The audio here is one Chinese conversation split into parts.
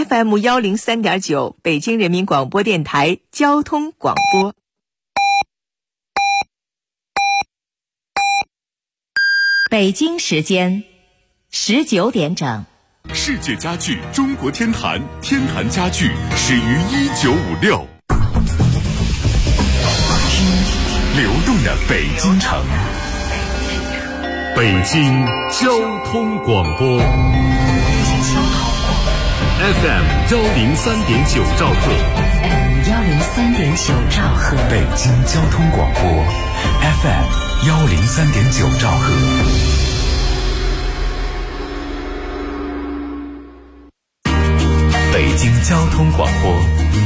FM103.9，北京人民广播电台交通广播。北京时间19点整。 世界家具中国天坛，天坛家具始于1956。流动的北京城，北京交通广播 FM103.9兆赫 103.9兆赫， 北京交通广播 FM103.9兆赫。北京交通广播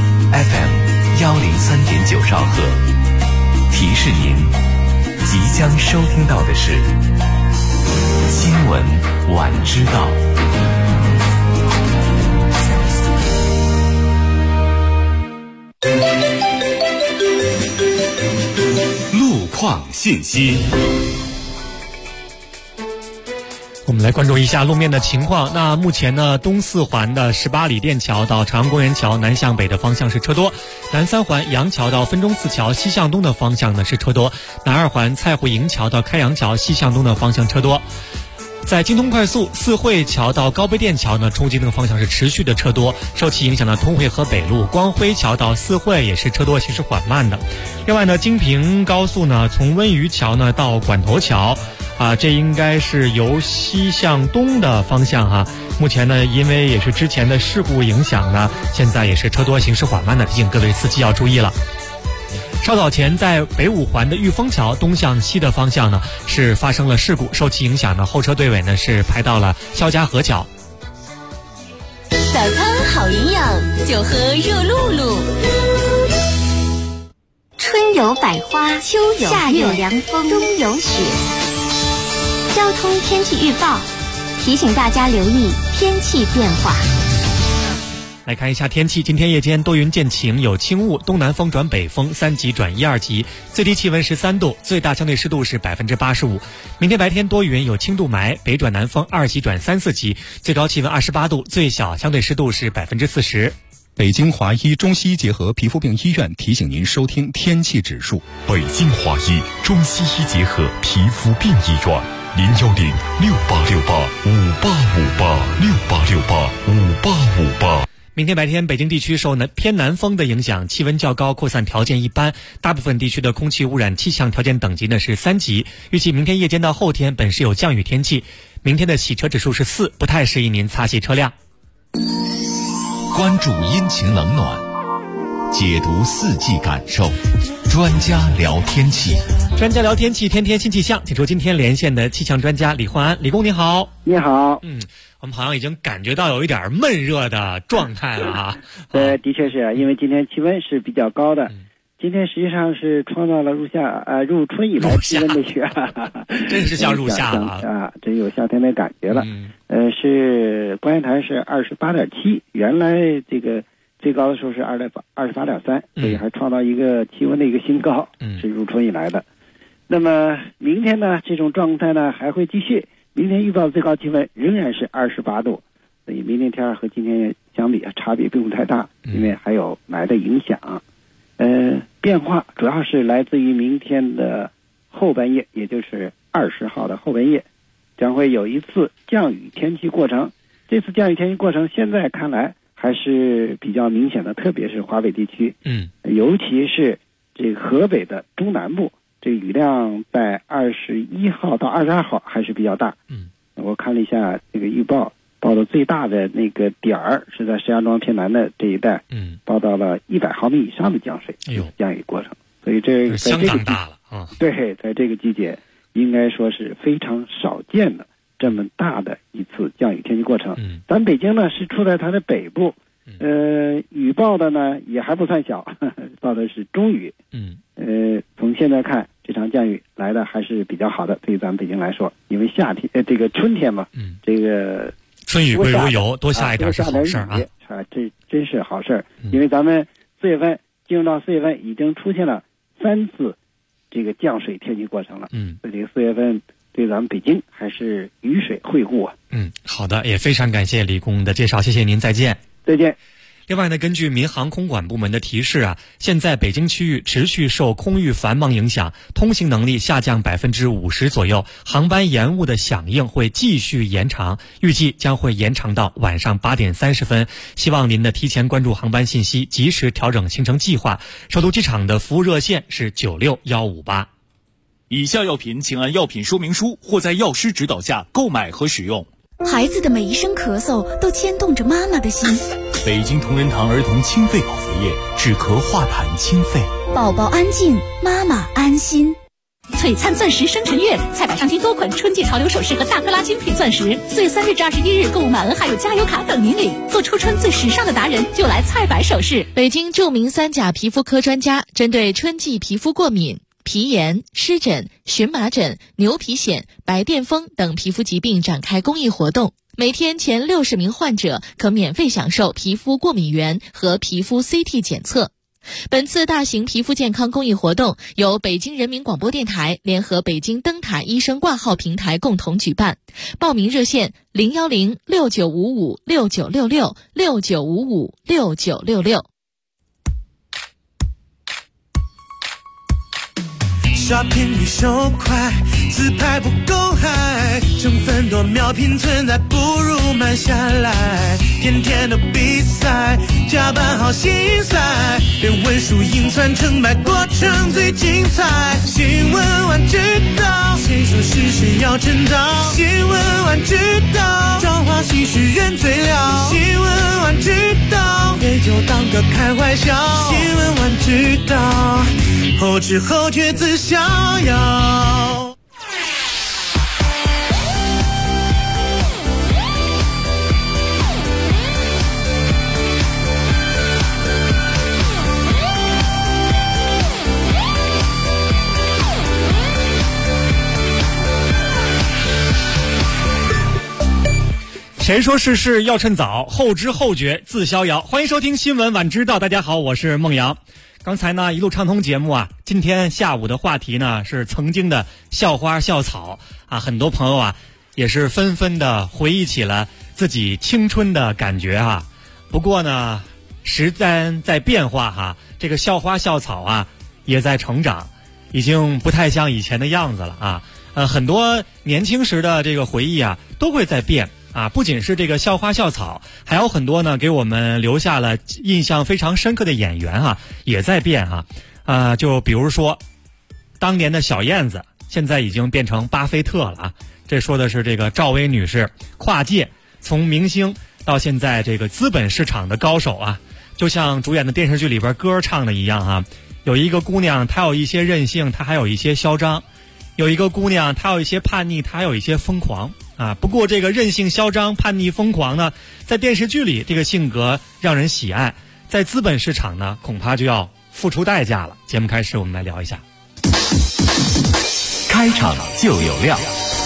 FM103.9兆赫，提示您即将收听到的是新闻晚知道。路况信息。 我们来关注一下路面的情况。那目前呢，东四环的18里店桥到朝阳公园桥南向北的方向是车多，南三环杨桥到分钟寺桥西向东的方向呢是车多，南二环蔡湖营桥到开阳桥西向东的方向车多。在京通快速四惠桥到高碑店桥呢，冲击那个方向是持续的车多，受其影响的通惠河北路光辉桥到四惠也是车多，行驶缓慢的。另外呢，京平高速呢，从温榆桥呢到管头桥这应该是由西向东的方向哈。目前呢，因为也是之前的事故影响呢，现在也是车多，行驶缓慢的，提醒各位司机要注意了。稍早前，在北五环的玉峰桥东向西的方向呢，是发生了事故，受其影响呢，后车队尾呢是排到了肖家河桥。 早餐好营养，就喝热露露。春有百花，秋有夏有凉风，冬有雪。交通天气预报提醒大家留意天气变化。 来看一下天气，今天夜间多云见晴，有轻雾，东南风转北风，3级转1、2级，最低气温13度，最大相对湿度是85%。明天白天多云，有轻度霾，北转南风2级转3、4级，最高气温28度，最小相对湿度是40%。 北京华医中西医结合皮肤病医院提醒您收听天气指数。 北京华医中西医结合皮肤病医院，0106868585858685858。 明天白天，北京地区受偏南风的影响，气温较高，扩散条件一般，大部分地区的空气污染气象条件等级呢是3级。预计明天夜间到后天本市有降雨天气，明天的洗车指数是4，不太适宜您擦洗车辆。 关注阴晴冷暖，解读四季感受，专家聊天气。 专家聊天气，天天新气象，请出今天连线的气象专家李焕安。李工你好。 你好。 我们好像已经感觉到有一点闷热的状态了啊。 的确是，因为今天气温是比较高的，今天实际上是创造了入春以来气温的真是像入夏了啊，真有夏天的感觉了。是观测台是28.7，原来这个最高的时候是28.3，所以还创造一个气温的一个新高，是入春以来的。那么明天呢，这种状态呢还会继续。明天预报的最高气温仍然是28度，所以明天天和今天相比差别并不太大，因为还有霾的影响。变化主要是来自于明天的后半夜，也就是20号的后半夜，将会有一次降雨天气过程。这次降雨天气过程现在看来还是比较明显的，特别是华北地区，尤其是这个河北的中南部。这个雨量在21号到22号还是比较大。我看了一下这个预报，报的最大的那个点儿是在石家庄偏南的这一带，报到了100毫米以上的降水，降雨过程。所以这个相当大了啊。 对，在这个季节应该说是非常少见的这么大的一次降雨天气过程。咱北京呢是处在它的北部，雨报的呢也还不算小，报的是中雨。从现在看，这场降雨来的还是比较好的，对于咱们北京来说，因为夏天这个春天嘛，这个春雨贵如油，多下一点是好事啊。 这真是好事，因为咱们4月份进入到4月份，已经出现了3次这个降水天气过程了。所以这个4月份对咱们北京还是雨水惠顾啊。 好的，也非常感谢李工的介绍，谢谢您，再见。 再见。 另外呢，根据民航空管部门的提示啊，现在北京区域持续受空域繁忙影响，通行能力下降50%左右，航班延误的响应会继续延长，预计将会延长到晚上8点30分。希望您的提前关注航班信息，及时调整行程计划。首都机场的服务热线是96158。 以下药品请按药品说明书或在药师指导下购买和使用。 孩子的每一声咳嗽都牵动着妈妈的心。 北京同仁堂儿童清肺保肺液，止咳化痰清肺。 宝宝安静，妈妈安心。 璀璨钻石生辰月，菜百上集多款春季潮流首饰和大克拉精品钻石，4月3日至21日购物满额还有加油卡等您领。做初春最时尚的达人，就来菜百首饰。 北京著名3甲皮肤科专家针对春季皮肤过敏、皮炎、湿疹、荨麻疹、牛皮癣、白癜风等皮肤疾病展开公益活动，每天前60名患者可免费享受皮肤过敏原和皮肤 CT 检测。本次大型皮肤健康公益活动由北京人民广播电台联合北京灯塔医生挂号平台共同举办，报名热线0106955696669556966。 刷屏率手快，自拍不够嗨，成分多秒拼存在，不如慢下来。天天的比赛，加班好心塞，别问输赢算成败，过程最精彩。新闻晚知道，谁说是谁要称道？新闻晚知道，朝花夕拾人最了。新闻晚知道，别就当个开怀笑。新闻晚知道，后知后觉自逍遥。 谁说事事要趁早，后知后觉自逍遥。欢迎收听新闻晚知道，大家好，我是孟阳。刚才呢一路畅通节目啊，今天下午的话题呢是曾经的校花校草啊，很多朋友啊也是纷纷的回忆起了自己青春的感觉啊。不过呢，时间在变化哈，这个校花校草啊也在成长，已经不太像以前的样子了啊。很多年轻时的这个回忆啊都会在变。啊，不仅是这个校花校草，还有很多呢给我们留下了印象非常深刻的演员哈，也在变哈。就比如说当年的小燕子，现在已经变成巴菲特了啊。这说的是这个赵薇女士跨界，从明星到现在这个资本市场的高手啊。就像主演的电视剧里边歌唱的一样哈，有一个姑娘她有一些任性，她还有一些嚣张；有一个姑娘她有一些叛逆，她还有一些疯狂。不过这个任性、嚣张、叛逆、疯狂呢，在电视剧里这个性格让人喜爱，在资本市场呢，恐怕就要付出代价了。节目开始，我们来聊一下。 开场就有料。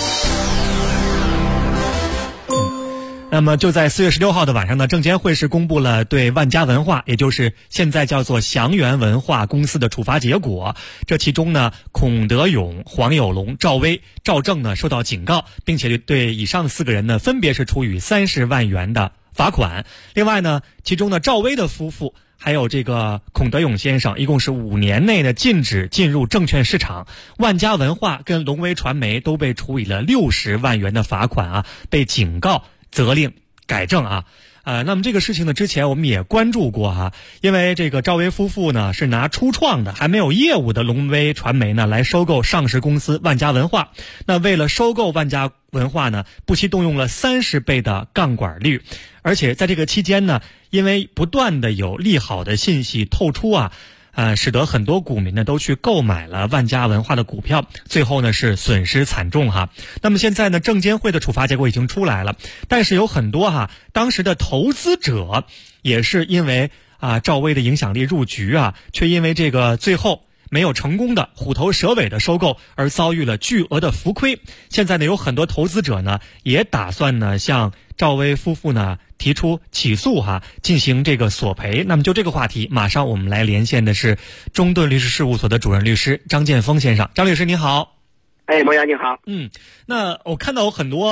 那么就在4月16号的晚上呢，证监会是公布了对万家文化，也就是现在叫做祥源文化公司的处罚结果。这其中呢，孔德勇、黄有龙、赵薇、赵正呢受到警告，并且对以上4个人呢分别是处以30万元的罚款。另外呢，其中呢赵薇的夫妇还有这个孔德勇先生，一共是5年内的禁止进入证券市场。万家文化跟龙威传媒都被处以了60万元的罚款啊，被警告责令改正啊。那么这个事情呢，之前我们也关注过哈，因为这个赵薇夫妇呢是拿初创的还没有业务的龙威传媒呢来收购上市公司万家文化。那为了收购万家文化呢，不惜动用了30倍的杠杆率，而且在这个期间呢，因为不断的有利好的信息透出啊，使得很多股民呢都去购买了万家文化的股票，最后呢是损失惨重哈。那么现在呢，证监会的处罚结果已经出来了，但是有很多当时的投资者也是因为赵薇的影响力入局啊，却因为这个最后没有成功的虎头蛇尾的收购而遭遇了巨额的浮亏。现在呢，有很多投资者呢也打算呢向赵薇夫妇呢提出起诉进行这个索赔。那么就这个话题，马上我们来连线的是中盾律师事务所的主任律师张建峰先生。张律师您好。 孟阳你好。 那我看到有很多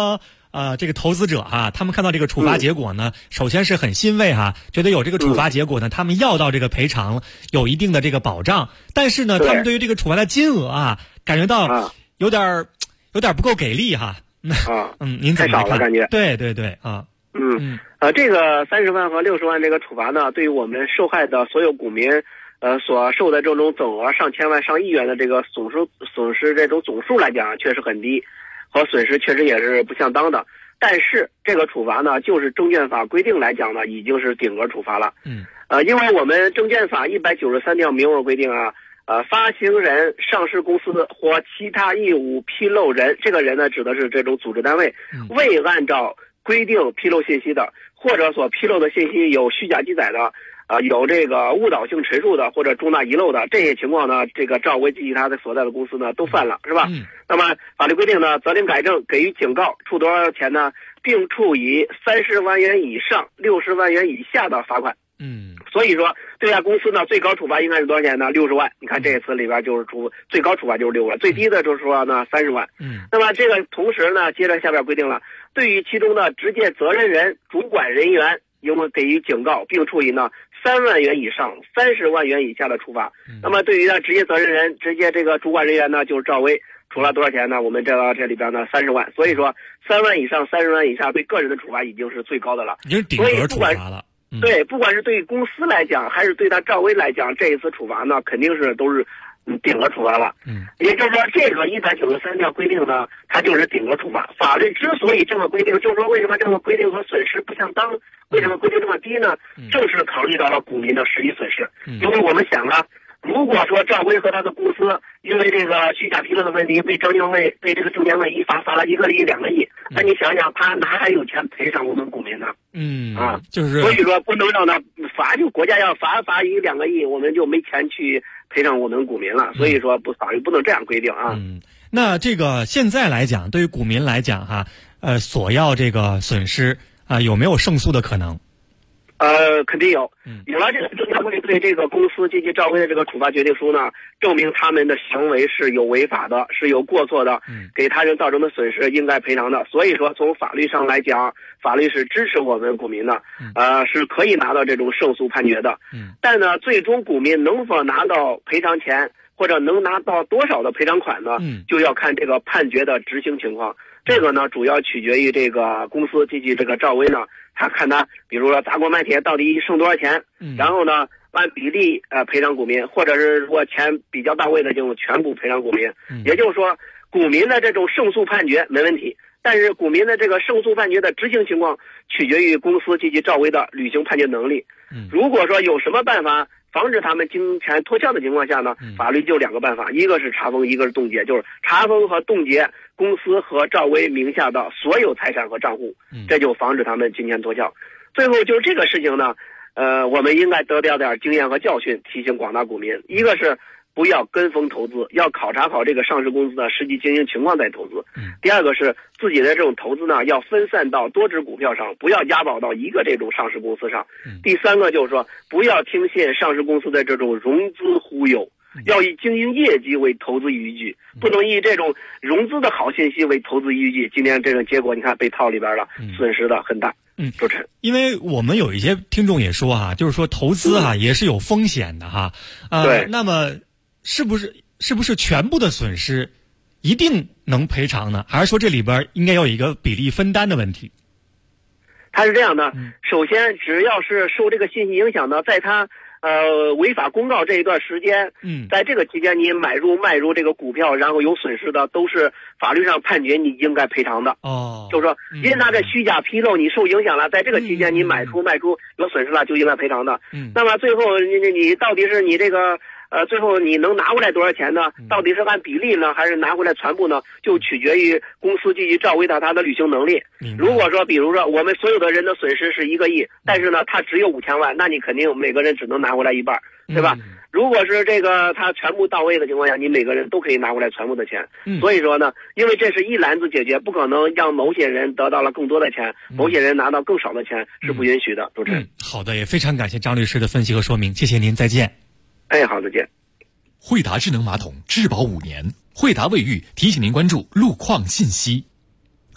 这个投资者他们看到这个处罚结果呢，首先是很欣慰觉得有这个处罚结果呢，他们要到这个赔偿有一定的这个保障。但是呢，他们对于这个处罚的金额感觉到有点不够给力您怎么来看？ 太少了感觉。 对这个30万和60万这个处罚呢，对于我们受害的所有股民所受的这种总额上千万上亿元的这个损失这种总数来讲确实很低，和损失确实也是不相当的。但是这个处罚呢，就是证券法规定来讲呢，已经是顶额处罚了。因为我们证券法193条明文规定发行人、上市公司或其他义务披露人，这个人呢指的是这种组织单位，未按照规定披露信息的，或者所披露的信息有虚假记载的，有这个误导性陈述的，或者重大遗漏的，这些情况呢，这个赵薇及其他的所在的公司呢都犯了，是吧？那么法律规定呢，责令改正，给予警告，处多少钱呢？并处以30万元以上60万元以下的罚款。所以说对待公司呢，最高处罚应该是多少钱呢？60万。你看这一次里边就是最高处罚就是6万，最低的就是说呢30万。那么这个同时呢，接着下边规定了，对于其中的直接责任人、主管人员，应给予警告，并处以呢3万元以上30万元以下的处罚。那么对于呢直接责任人、直接这个主管人员呢，就是赵薇，处了多少钱呢？我们这里边呢30万。所以说3万以上30万以下对个人的处罚已经是最高的了， 已经顶额处罚了。 对，不管是对于公司来讲，还是对他赵薇来讲，这一次处罚呢，肯定是都是顶额处罚了。也就是说，这个193条规定呢，它就是顶额处罚。法律之所以这么规定，就是说为什么这个规定和损失不相当？为什么规定这么低呢？正是考虑到了股民的实际损失。因为我们想如果说赵薇和他的公司因为这个虚假披露的问题被这个证监会一罚了1个亿2个亿，那你想想他哪还有钱赔偿我们股民呢？ 就是所以说不能让他罚，就国家要罚1、2个亿，我们就没钱去赔偿我们股民了。所以说法律不能这样规定那这个现在来讲，对于股民来讲索要这个损失有没有胜诉的可能？ 肯定有。有了这个证监会对这个公司及其赵薇的这个处罚决定书呢，证明他们的行为是有违法的，是有过错的，给他人造成的损失应该赔偿的。所以说从法律上来讲，法律是支持我们股民的，是可以拿到这种胜诉判决的。但呢，最终股民能否拿到赔偿钱，或者能拿到多少的赔偿款呢？就要看这个判决的执行情况。这个呢，主要取决于这个公司及其这个赵薇呢，他看他比如说砸锅卖铁到底剩多少钱，然后呢按比例赔偿股民，或者是如果钱比较到位的就全部赔偿股民。也就是说，股民的这种胜诉判决没问题，但是股民的这个胜诉判决的执行情况取决于公司及其赵薇的履行判决能力。如果说有什么办法防止他们金钱脱壳的情况下呢，法律就2个办法，一个是查封，一个是冻结，就是查封和冻结公司和赵薇名下的所有财产和账户，这就防止他们金钱脱壳。最后就是这个事情呢，我们应该得到点经验和教训，提醒广大股民，一个是不要跟风投资，要考察好这个上市公司的实际经营情况再投资。第二个是自己的这种投资呢，要分散到多只股票上，不要押宝到一个这种上市公司上。第三个就是说，不要听信上市公司的这种融资忽悠，要以经营业绩为投资依据，不能以这种融资的好信息为投资依据。今天这种结果你看被套里边了，损失的很大。主持人， 因为我们有一些听众也说就是说投资也是有风险的对， 那么是不是全部的损失一定能赔偿呢？还是说这里边应该有一个比例分担的问题？ 它是这样的，首先只要是受这个信息影响的，在他违法公告这一段时间，在这个期间你买入卖入这个股票，然后有损失的，都是法律上判决你应该赔偿的。就是说，因为他这虚假披露你受影响了，在这个期间你买出卖出有损失了，就应该赔偿的。那么最后你到底是你这个最后你能拿回来多少钱呢？到底是按比例呢，还是拿回来全部呢？就取决于公司及其赵薇他的履行能力。如果说比如说我们所有的人的损失是1个亿，但是呢他只有5000万，那你肯定每个人只能拿回来一半，对吧？如果是这个他全部到位的情况下，你每个人都可以拿回来全部的钱。所以说呢，因为这是一篮子解决，不可能让某些人得到了更多的钱，某些人拿到更少的钱，是不允许的。主持人， 好的，也非常感谢张律师的分析和说明，谢谢您，再见。 好，再见。 惠达智能马桶质保5年，惠达卫浴提醒您关注路况信息。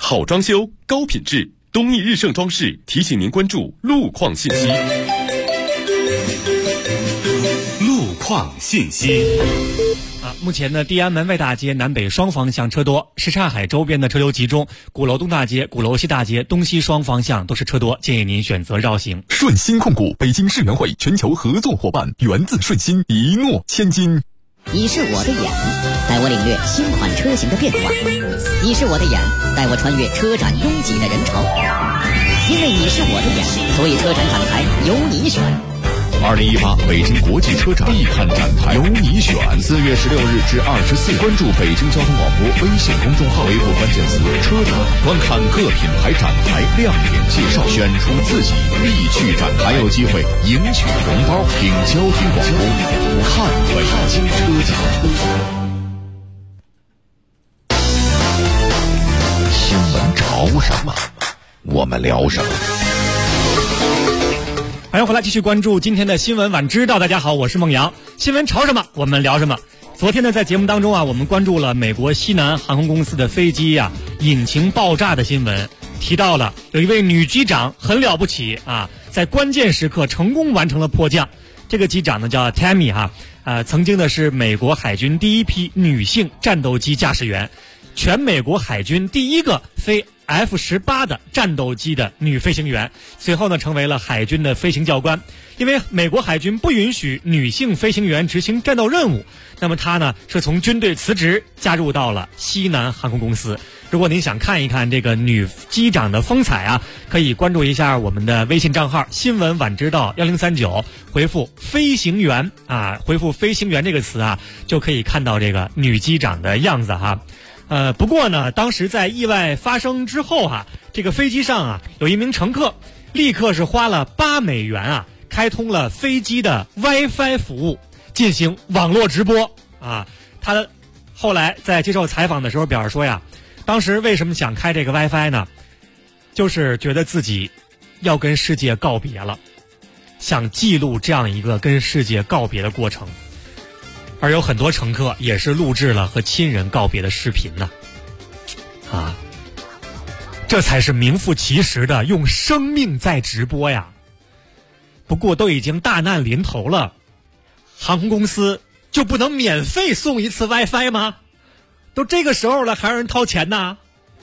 好装修，高品质。东义日盛装饰提醒您关注路况信息。路况信息。 目前呢，地安门外大街南北双方向车多，什刹海周边的车流集中，鼓楼东大街、鼓楼西大街东西双方向都是车多，建议您选择绕行。 顺心控股北京世园会全球合作伙伴，源自顺心，一诺千金。 你是我的眼，带我领略新款车型的变化；你是我的眼，带我穿越车展拥挤的人潮。因为你是我的眼，所以车展展台由你选。 2018北京国际车展必看展台，由你选。4月16日至24日，关注北京交通广播微信公众号，回复关键词“车展”，观看各品牌展台亮点介绍，选出自己必去展台，还有机会赢取红包。听交通广播，看北京车展。新闻潮什么，我们聊什么。 欢迎回来，继续关注今天的新闻晚知道。大家好，我是孟阳。新闻潮什么，我们聊什么。昨天呢，在节目当中啊，我们关注了美国西南航空公司的飞机引擎爆炸的新闻，提到了有一位女机长很了不起啊，在关键时刻成功完成了迫降。这个机长呢叫 Tammy 曾经的是美国海军第一批女性战斗机驾驶员，全美国海军第一个飞F-18的战斗机的女飞行员，随后呢成为了海军的飞行教官。因为美国海军不允许女性飞行员执行战斗任务，那么她呢是从军队辞职，加入到了西南航空公司。如果您想看一看这个女机长的风采可以关注一下我们的微信账号新闻晚知道1039，回复飞行员回复飞行员这个词就可以看到这个女机长的样子不过呢，当时在意外发生之后这个飞机上有一名乘客立刻是花了8美元开通了飞机的 WiFi 服务，进行网络直播他后来在接受采访的时候表示说当时为什么想开这个 WiFi 呢？就是觉得自己要跟世界告别了，想记录这样一个跟世界告别的过程。而有很多乘客也是录制了和亲人告别的视频呢这才是名副其实的用生命在直播呀。不过都已经大难临头了，航空公司就不能免费送一次 WiFi 吗？都这个时候了，还让人掏钱呢？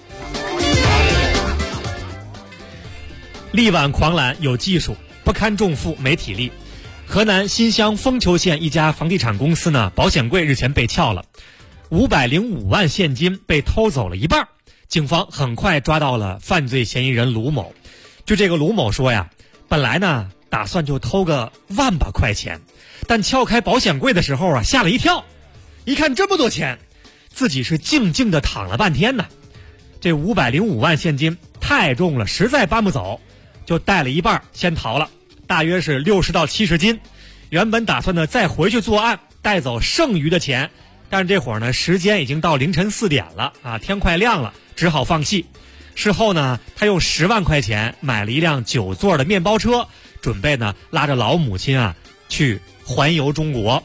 力挽狂澜有技术，不堪重负没体力。河南新乡丰丘县一家房地产公司呢，保险柜日前被撬了，505万现金被偷走了一半。警方很快抓到了犯罪嫌疑人卢某。据这个卢某说本来呢打算就偷个1万把块钱，但撬开保险柜的时候吓了一跳，一看这么多钱，自己是静静的躺了半天呢。这505万现金太重了，实在搬不走，就带了一半先逃了，大约是60到70斤。原本打算呢再回去作案，带走剩余的钱，但是这会儿呢时间已经到凌晨4点了天快亮了，只好放弃。事后呢他用10万块钱买了一辆9座的面包车，准备呢拉着老母亲去环游中国。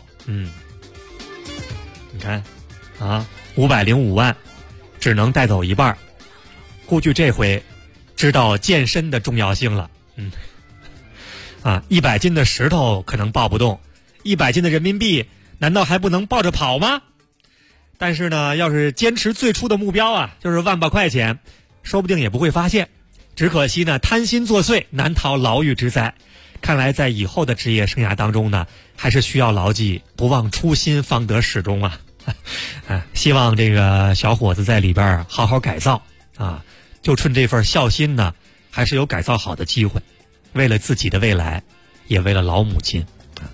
你看505万只能带走一半，估计这回知道健身的重要性了。100斤的石头可能抱不动，100斤的人民币难道还不能抱着跑吗？但是呢要是坚持最初的目标就是1万把块钱，说不定也不会发现。只可惜呢贪心作祟，难逃牢狱之灾。看来在以后的职业生涯当中呢，还是需要牢记不忘初心方得始终希望这个小伙子在里边好好改造就趁这份孝心呢，还是有改造好的机会，为了自己的未来，也为了老母亲。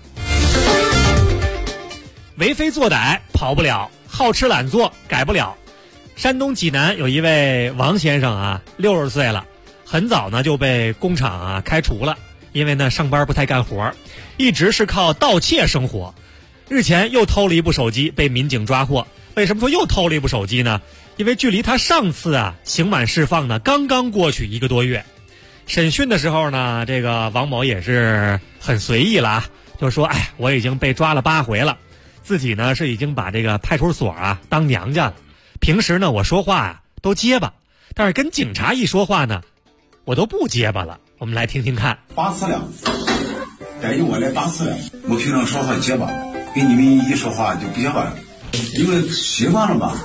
为非作歹跑不了，好吃懒做改不了。山东济南有一位王先生60岁了，很早呢就被工厂开除了，因为呢上班不太干活，一直是靠盗窃生活。日前又偷了一部手机，被民警抓获。为什么说又偷了一部手机呢？因为距离他上次刑满释放呢刚刚过去1个多月。审讯的时候呢，这个王某也是很随意了就说我已经被抓了8回了，自己呢是已经把这个派出所当娘家了，平时呢我说话都结巴， 但是跟警察一说话呢，我都不结巴了。我们来听听看。 8次了，该由我来8次了。我平常说话结巴，跟你们一说话就不结巴了，因为习惯了吧。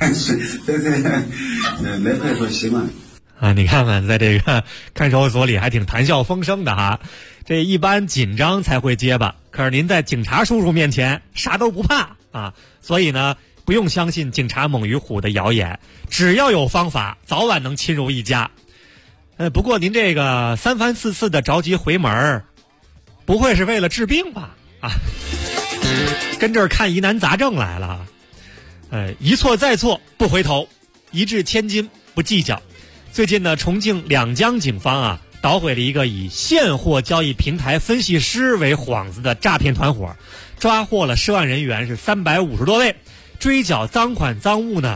来派出所习惯啊，你看看在这个看守所里还挺谈笑风生的哈。这一般紧张才会结巴，可是您在警察叔叔面前啥都不怕啊，所以呢不用相信警察猛于虎的谣言，只要有方法，早晚能亲如一家。不过您这个3番4次的着急回门，不会是为了治病吧？啊，跟这儿看疑难杂症来了。一错再错不回头，一掷千金不计较。最近呢，重庆两江警方啊捣毁了一个以现货交易平台分析师为幌子的诈骗团伙，抓获了涉案人员是350多位，追缴赃款赃物呢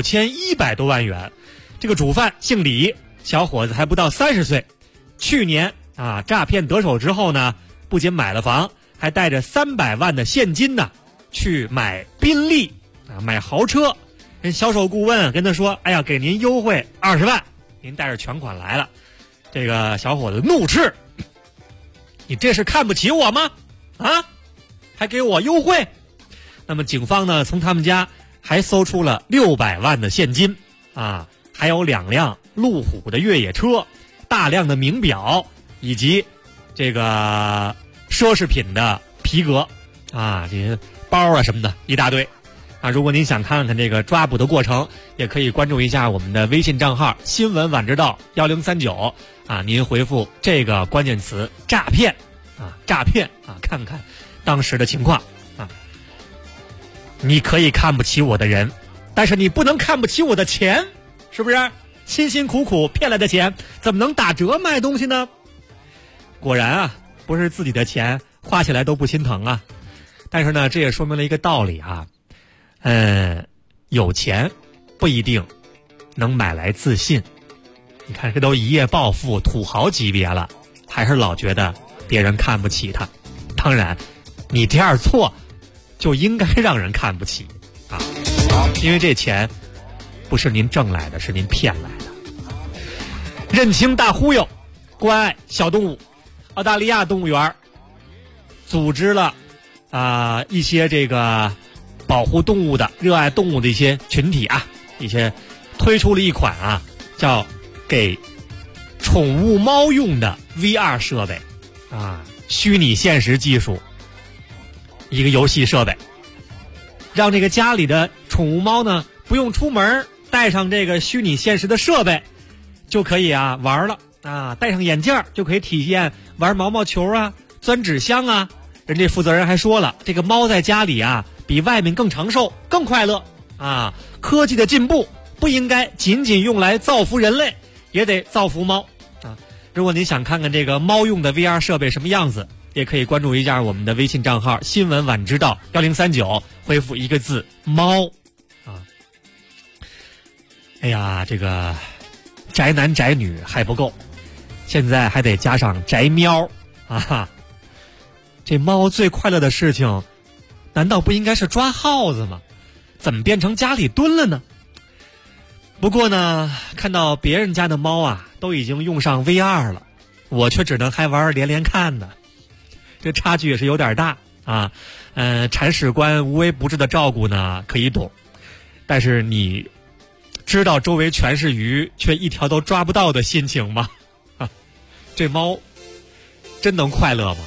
9100多万元。这个主犯姓李，小伙子还不到30岁。去年啊诈骗得手之后呢，不仅买了房，还带着300万的现金呢去买宾利啊，买豪车。人销售顾问跟他说：“哎呀，给您优惠20万，您带着全款来了。”这个小伙子怒斥：“你这是看不起我吗？啊，还给我优惠？”那么警方呢，从他们家还搜出了600万的现金啊，还有2辆路虎的越野车，大量的名表，以及这个奢侈品的皮革啊，这些包啊什么的一大堆啊。如果您想看看这个抓捕的过程，也可以关注一下我们的微信账号新闻晚知道1039啊，您回复这个关键词诈骗啊，诈骗啊，看看当时的情况啊。你可以看不起我的人，但是你不能看不起我的钱，是不是？辛辛苦苦骗来的钱怎么能打折卖东西呢？果然啊，不是自己的钱花起来都不心疼啊。但是呢，这也说明了一个道理啊，有钱不一定能买来自信。你看这都一夜暴富土豪级别了，还是老觉得别人看不起他。当然你这样做就应该让人看不起啊，因为这钱不是您挣来的，是您骗来的。认清大忽悠，关爱小动物。澳大利亚动物园组织了一些这个保护动物的、热爱动物的一些群体啊，一些推出了一款啊叫给宠物猫用的 VR 设备啊，虚拟现实技术，一个游戏设备，让这个家里的宠物猫呢不用出门，带上这个虚拟现实的设备就可以啊玩了啊，戴上眼镜就可以体验玩毛毛球啊、钻纸箱啊。人家负责人还说了，这个猫在家里啊比外面更长寿、更快乐啊。科技的进步不应该仅仅用来造福人类，也得造福猫啊。如果您想看看这个猫用的 VR 设备什么样子，也可以关注一下我们的微信账号新闻晚知道1039，回复一个字猫啊。哎呀，这个宅男宅女还不够，现在还得加上宅喵啊！这猫最快乐的事情，难道不应该是抓耗子吗？怎么变成家里蹲了呢？不过呢，看到别人家的猫啊都已经用上 VR 了，我却只能还玩连连看呢，这差距也是有点大啊。铲屎官无微不至的照顾呢可以懂，但是你知道周围全是鱼却一条都抓不到的心情吗？啊，这猫真能快乐吗？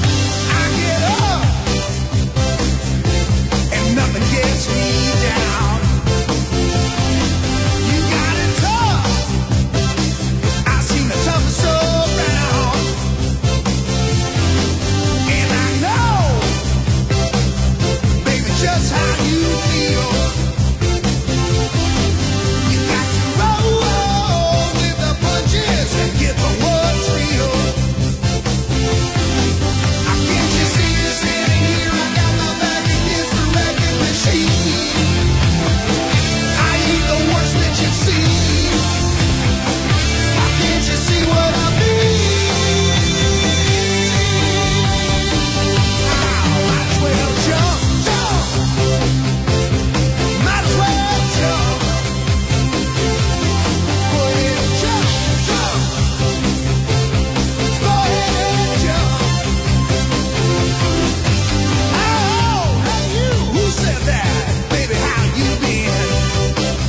Nothing gets me down.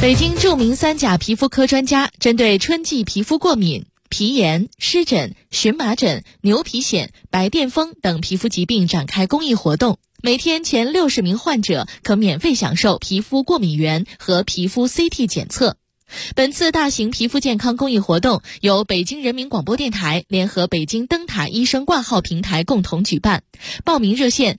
北京著名3甲皮肤科专家针对春季皮肤过敏、皮炎、湿疹、荨麻疹、牛皮癣、白癜风等皮肤疾病展开公益活动，每天前60名患者可免费享受皮肤过敏原和皮肤 CT 检测。本次大型皮肤健康公益活动由北京人民广播电台联合北京灯塔医生挂号平台共同举办，报名热线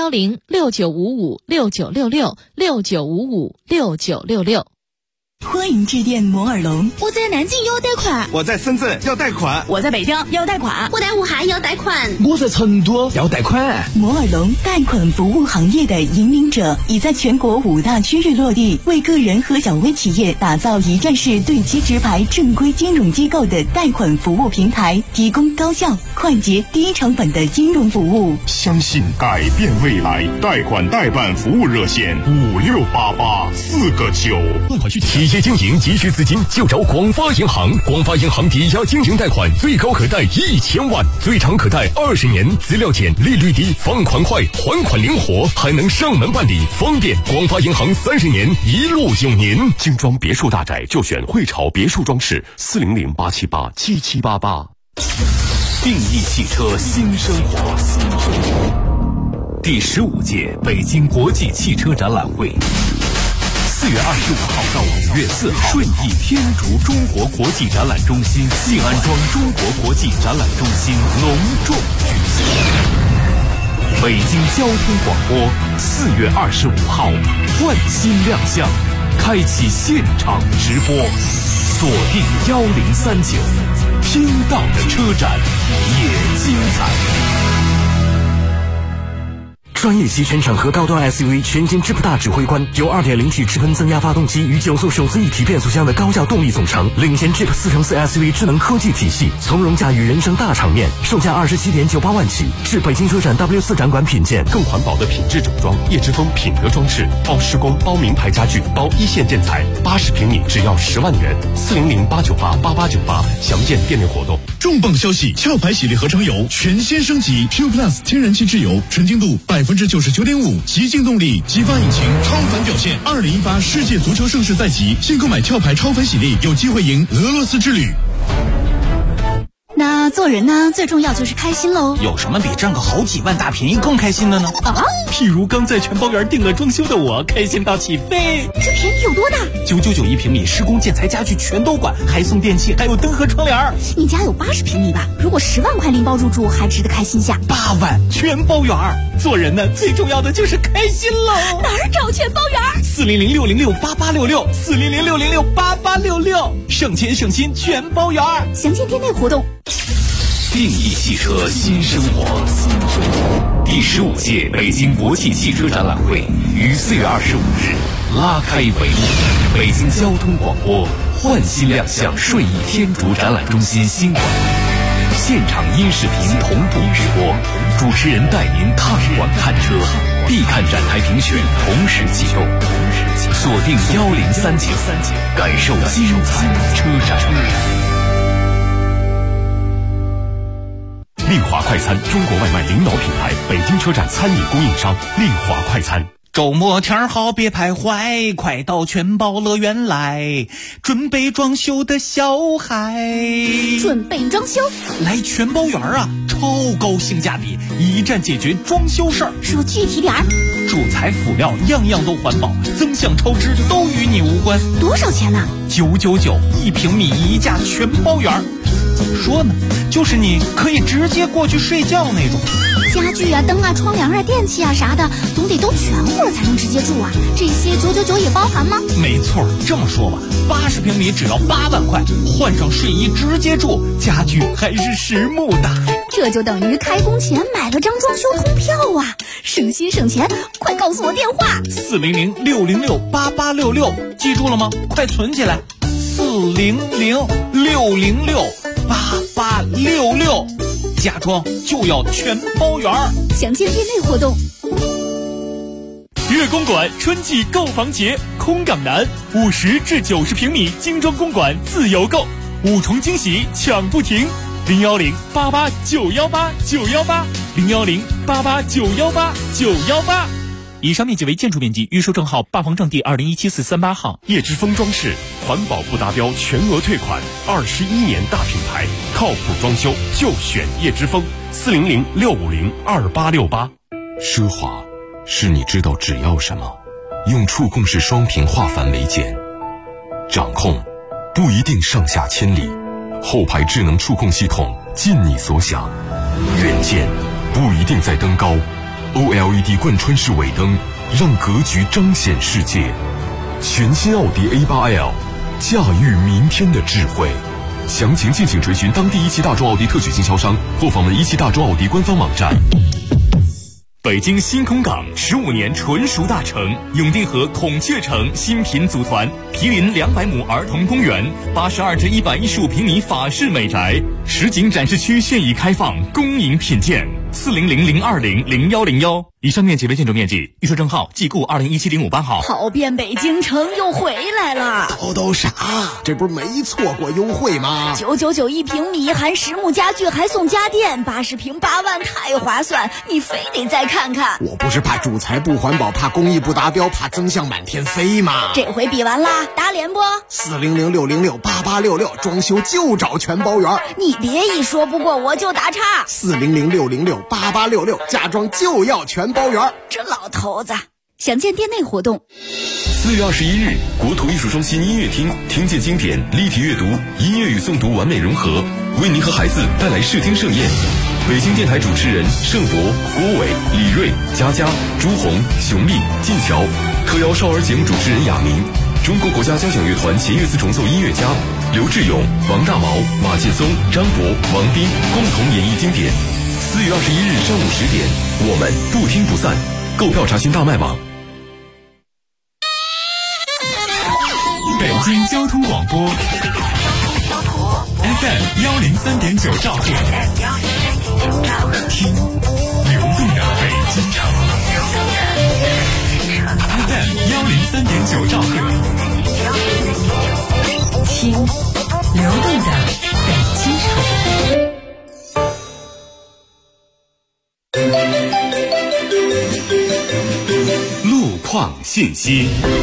010-6955-6966，6955-6966。 欢迎致电摩尔龙，我在南京要贷款， 我在深圳要贷款， 我在北京要贷款， 我在武汉要贷款， 我在成都要贷款。 摩尔龙贷款服务行业的引领者，已在全国5大区域落地，为个人和小微企业打造一站式对接直排正规金融机构的贷款服务平台，提供高效、快捷、低成本的金融服务。 相信改变未来，贷款代办服务热线5688-4个9。 贷款需求。企业经营急需资金就找广发银行，广发银行抵押经营贷款最高可贷1000万，最长可贷20年，资料简，利率低，放款快，还款灵活，还能上门办理，方便。广发银行30年一路有您。 精装别墅大宅就选汇潮别墅装饰，400-878-7788。定义汽车新生活，第15届北京国际汽车展览会。4月25号到5月4号，顺义天竺中国国际展览中心静安庄中国国际展览中心隆重举行。北京交通广播4月25号换新亮相，开启现场直播，锁定1039，听到的车展也精彩。 专业级全场合高端 SUV 全景智普大指挥官，有 2.0T 直喷增压发动机与9速手自一体变速箱的高效动力总成，领先 Jeep 4乘4 SUV 智能科技体系，从容驾驭人生大场面，售价27.98万起，至北京车展 W4 展馆品鉴。 更环保的品质整装，叶之峰品德装饰，包施工，包名牌家具，包一线建材，80平米只要10万元，400-898-8898，详见店内活动。 重磅消息！壳牌洗涤合成油全新升级 ，Pure Plus 天然气质油，纯净度99.5%，极净动力，激发引擎，超凡表现。2018世界足球盛世在即，现购买壳牌超凡洗涤，有机会赢俄罗斯之旅。 那做人呢，最重要就是开心喽。 有什么比挣个好几万大便宜更开心的呢？ 譬如刚在全包园订了装修的我，开心到起飞。 这便宜有多大 ？999一平米，施工建材家具全都管，还送电器，还有灯和窗帘。 你家有80平米吧？如果10万块拎包入住，还值得开心下。 8万全包园。 做人呢，最重要的就是开心喽。 哪儿找全包园 ？400-606-8866，400-606-8866，省钱省心全包园。 详见店内活动。 定义汽车新生活，第15届北京国际汽车展览会于4月25日拉开帷幕。北京交通广播换新亮相顺义天竺展览中心新馆，现场音视频同步直播，主持人带您探馆看车，必看展台评选同时启动，锁定1039，感受精彩车展。丽华快餐，中国外卖领导品牌，北京车站餐饮供应商。丽华快餐。 周末天好别徘徊，快到全包乐园来，准备装修的小孩。 准备装修？ 来全包园啊，超高性价比，一站解决装修事儿。 说具体点儿。 主材辅料样样都环保，增项超支都与你无关。 多少钱呢 ？999一平米一价全包园。怎么说呢？就是你可以直接过去睡觉那种。 家具啊、灯啊、窗帘啊、电器啊啥的，总得都全乎了才能直接住啊。这些999也包含吗？ 没错，这么说吧，80平米只要8万块，换上睡衣直接住，家具还是实木的。 这就等于开工前买了张装修通票啊，省心省钱。快告诉我电话 ，400-606-8866，记住了吗？快存起来，400-606-8866，家装就要全包园。 详见店内活动。 粤公馆春季购房节，空港南50至90平米精装公馆自由购，5重惊喜抢不停。010-88-918-918，010-88-918-918。 以上面积为建筑面积，预售证号霸王证第2017-438号。 叶之峰装饰，环保不达标全额退款，21年大品牌，靠谱装修就选叶之峰，400-650-2868。 奢华是你知道只要什么，用触控式双屏化繁为简。掌控不一定上下千里，后排智能触控系统尽你所想。远见不一定在登高， OLED 贯穿式尾灯让格局彰显世界。全新奥迪 A8L， 驾驭明天的智慧。详情敬请垂询当地一汽大众奥迪特许经销商或访问一汽大众奥迪官方网站。 北京新空港15年纯熟大城，永定河孔雀城新品组团，毗邻200亩儿童公园，82至115平米法式美宅，实景展示区现已开放，恭迎品鉴。400-020-0101。以上面积为建筑面积，预售证号即故2017-058号。 跑遍北京城又回来了， 都啥？这不是没错过优惠吗 ？999一平米，含实木家具还送家电，80平8万，太划算！你非得再看看。 我不是怕主材不环保，怕工艺不达标，怕增项满天飞吗？ 这回比完啦，打脸不 ？400-606-8866，装修就找全包圆。 你别一说不过我就打岔。 400-606-8866，家装就要全包圆。 这老头子。详见店内活动。 4月21日，国土艺术中心音乐厅，听见经典，立体阅读，音乐与诵读完美融合，为您和孩子带来视听盛宴。北京电台主持人盛博、郭伟、李锐、佳佳、朱红、熊丽、晋桥，特邀少儿节目主持人亚明，中国国家交响乐团弦乐四重奏音乐家刘志勇、王大毛、马劲松、张博、王斌共同演绎经典。4月21日上午10点，我们不听不散。购票查询大麦网。 北京交通广播 FM 103.9兆赫，听流动的北京城。FM 103.9兆赫， 听流动的北京城。 路况信息。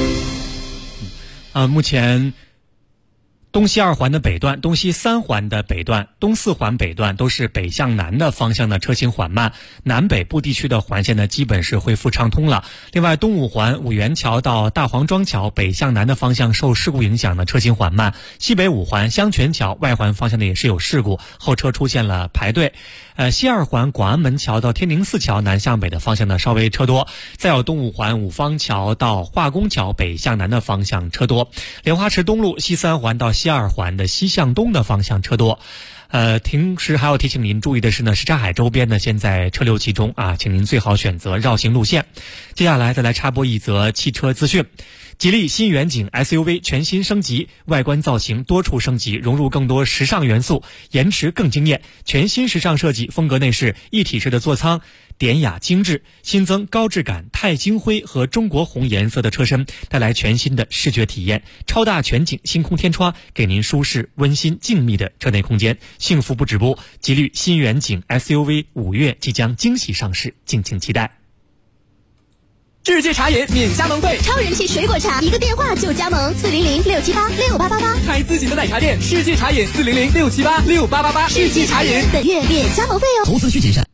目前东西2环的北段、东西3环的北段、东4环北段都是北向南的方向的车行缓慢，南北部地区的环线呢基本是恢复畅通了。另外，东5环五元桥到大黄庄桥北向南的方向受事故影响的车行缓慢，西北5环香泉桥外环方向的也是有事故，后车出现了排队。西2环广安门桥到天宁寺桥南向北的方向呢稍微车多，再有东5环五方桥到化工桥北向南的方向车多，莲花池东路西3环到西2环的西向东的方向车多。同时还要提醒您注意的是呢，什刹海周边呢现在车流集中啊，请您最好选择绕行路线。接下来再来插播一则汽车资讯。吉利新远景 SUV 全新升级，外观造型多处升级，融入更多时尚元素，延迟更惊艳。全新时尚设计，风格内饰一体式的座舱，典雅精致，新增高质感钛金灰和中国红颜色的车身，带来全新的视觉体验。超大全景星空天窗，给您舒适温馨静谧的车内空间，幸福不止步。吉利新远景 SUV 5月即将惊喜上市，敬请期待。 世界茶饮免加盟费， 超人气水果茶，一个电话就加盟，400-678-6888， 开自己的奶茶店。世界茶饮400-678-6888， 世界茶饮本月免加盟费哦。 投资需谨慎。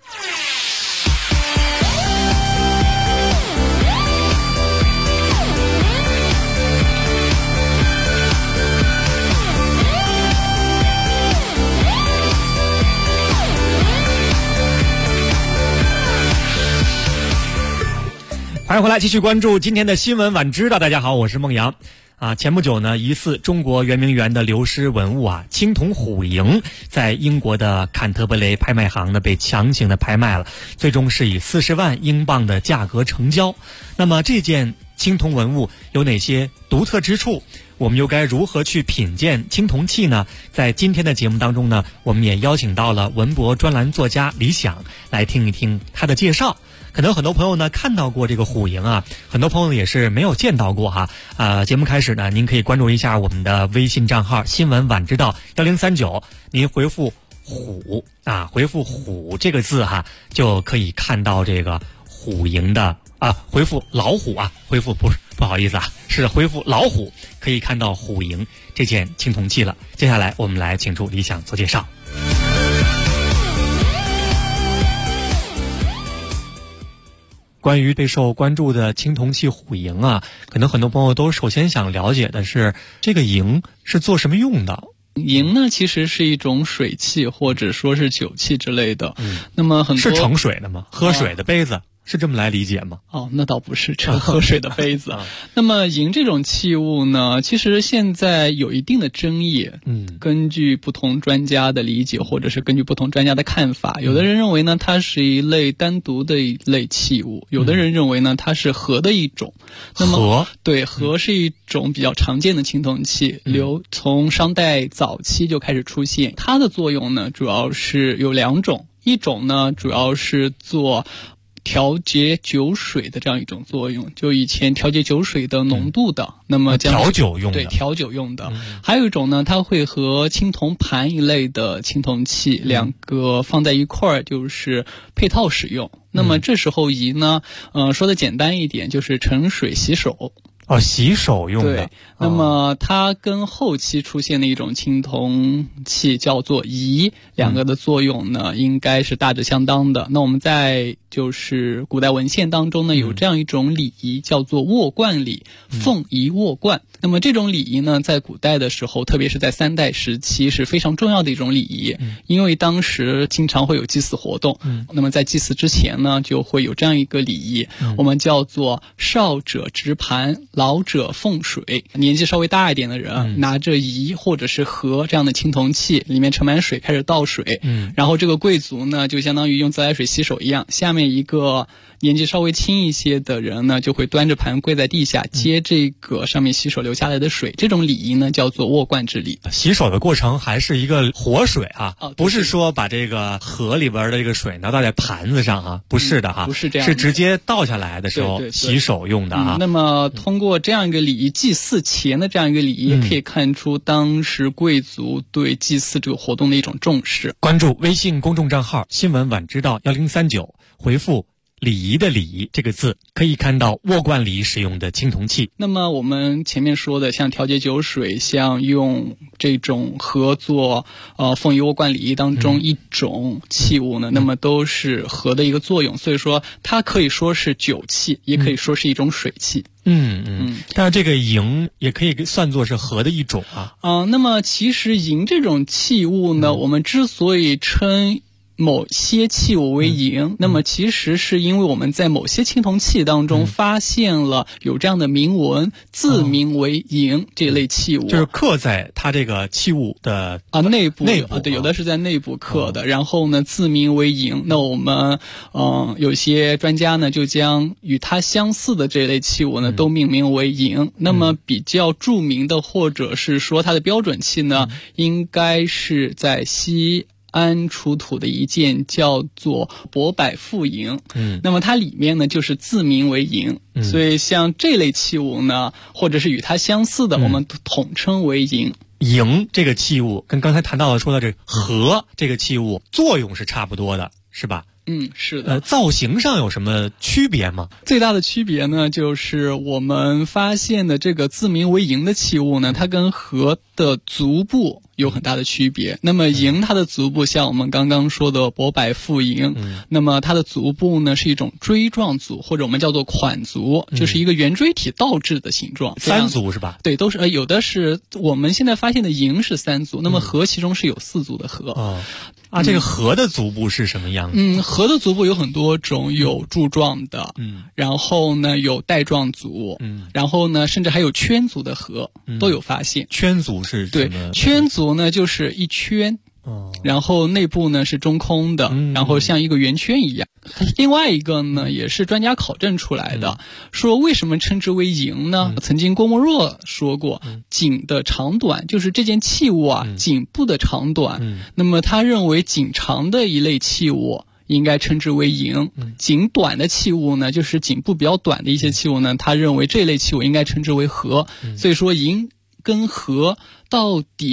欢迎回来，继续关注今天的新闻晚知道。大家好，我是孟阳。前不久呢，疑似中国圆明园的流失文物青铜虎蝇，在英国的坎特伯雷拍卖行呢被强行的拍卖了，最终是以40万英镑的价格成交。那么这件青铜文物有哪些独特之处？我们又该如何去品鉴青铜器呢？在今天的节目当中呢，我们也邀请到了文博专栏作家李想来听一听他的介绍。可能很多朋友呢看到过这个虎蝇很多朋友也是没有见到过节目开始呢，您可以关注一下我们的微信账号新闻晚知道1039，您回复虎回复虎这个字就可以看到这个虎蝇的回复老虎啊，回复不好意思啊，是回复老虎，可以看到虎萤这件青铜器了。接下来我们来请出李想做介绍。关于备受关注的青铜器虎萤啊，可能很多朋友都首先想了解的是，这个萤是做什么用的？ 萤呢，其实是一种水器或者说是酒器之类的。那么很多是盛水的吗？喝水的杯子？是这么来理解吗？ 那倒不是盛喝水的杯子。那么萤这种器物呢，其实现在有一定的争议。根据不同专家的理解，或者是根据不同专家的看法，有的人认为呢，它是一类单独的一类器物；有的人认为呢，它是核的一种。那么对，核是一种比较常见的青铜器，从商代早期就开始出现。它的作用呢，主要是有两种，一种呢，主要是做调节酒水的这样一种作用，就以前调节酒水的浓度的，那么调酒用的， 对，调酒用的。还有一种呢，它会和青铜盘一类的青铜器两个放在一块儿，就是配套使用。那么这时候萤呢，说的简单一点，就是盛水洗手。 洗手用的。 对，那么它跟后期出现的一种青铜器叫做仪，两个的作用呢，应该是大致相当的。那我们在就是古代文献当中呢，有这样一种礼仪叫做握冠礼，奉仪握冠。那么这种礼仪呢，在古代的时候，特别是在三代时期是非常重要的一种礼仪，因为当时经常会有祭祀活动。那么在祭祀之前呢，就会有这样一个礼仪，我们叫做少者执盘，老者奉水。年纪稍微大一点的人，拿着仪或者是盒这样的青铜器，里面盛满水，开始倒水。然后这个贵族呢，就相当于用自来水洗手一样，下面一个年纪稍微轻一些的人呢，就会端着盘跪在地下，接这个上面洗手流下来的水。这种礼仪呢，叫做握冠之礼。 洗手的过程还是一个活水啊，不是说把这个河里边的这个水拿到在盘子上啊，不是的哈， 不是这样的， 是直接倒下来的时候洗手用的啊。 那么通过这样一个礼仪，祭祀前的这样一个礼仪，也可以看出当时贵族对祭祀这个活动的一种重视。 关注微信公众账号新闻晚知道1039，回复礼仪的礼这个字，可以看到握冠礼使用的青铜器。 那么我们前面说的像调节酒水，像用这种合作奉仪握冠礼仪当中一种器物呢，那么都是核的一个作用，所以说它可以说是酒器，也可以说是一种水器。 但是这个萤也可以算作是核的一种啊。 那么其实萤这种器物呢，我们之所以称某些器物为萤，那么其实是因为我们在某些青铜器当中发现了有这样的铭文，字名为萤这类器物， 就是刻在它这个器物的内部对，有的是在内部刻的，然后呢字名为萤。那我们有些专家呢就将与它相似的这类器物呢都命名为萤。那么比较著名的或者是说它的标准器呢，应该是在西安出土的一件叫做博柏复萤。那么它里面呢就是字名为萤，所以像这类器物呢，或者是与它相似的，我们统称为萤。 萤这个器物跟刚才谈到的说的这核这个器物作用是差不多的，是吧？ 是的。 造型上有什么区别吗？ 最大的区别呢，就是我们发现的这个字名为萤的器物呢，它跟核的足部有很大的区别。那么萤它的足部像我们刚刚说的博柏复萤，那么它的足部呢是一种锥状足，或者我们叫做款足，就是一个圆锥体倒置的形状。 三足是吧？ 对，都是有的是我们现在发现的萤是三足，那么核其中是有四足的核。 这个核的足部是什么样子？ 核的足部有很多种，有柱状的，然后呢有带状足，然后呢甚至还有圈足的核，都有发现。 圈足是什么？ 对，圈足呢就是一圈，然后内部呢是中空的，然后像一个圆圈一样。另外一个呢也是专家考证出来的，说为什么称之为萤呢？曾经郭沫若说过，颈的长短就是这件器物啊，颈部的长短，那么他认为颈长的一类器物应该称之为萤，颈短的器物呢，就是颈部比较短的一些器物呢，他认为这类器物应该称之为核。所以说萤跟核到底有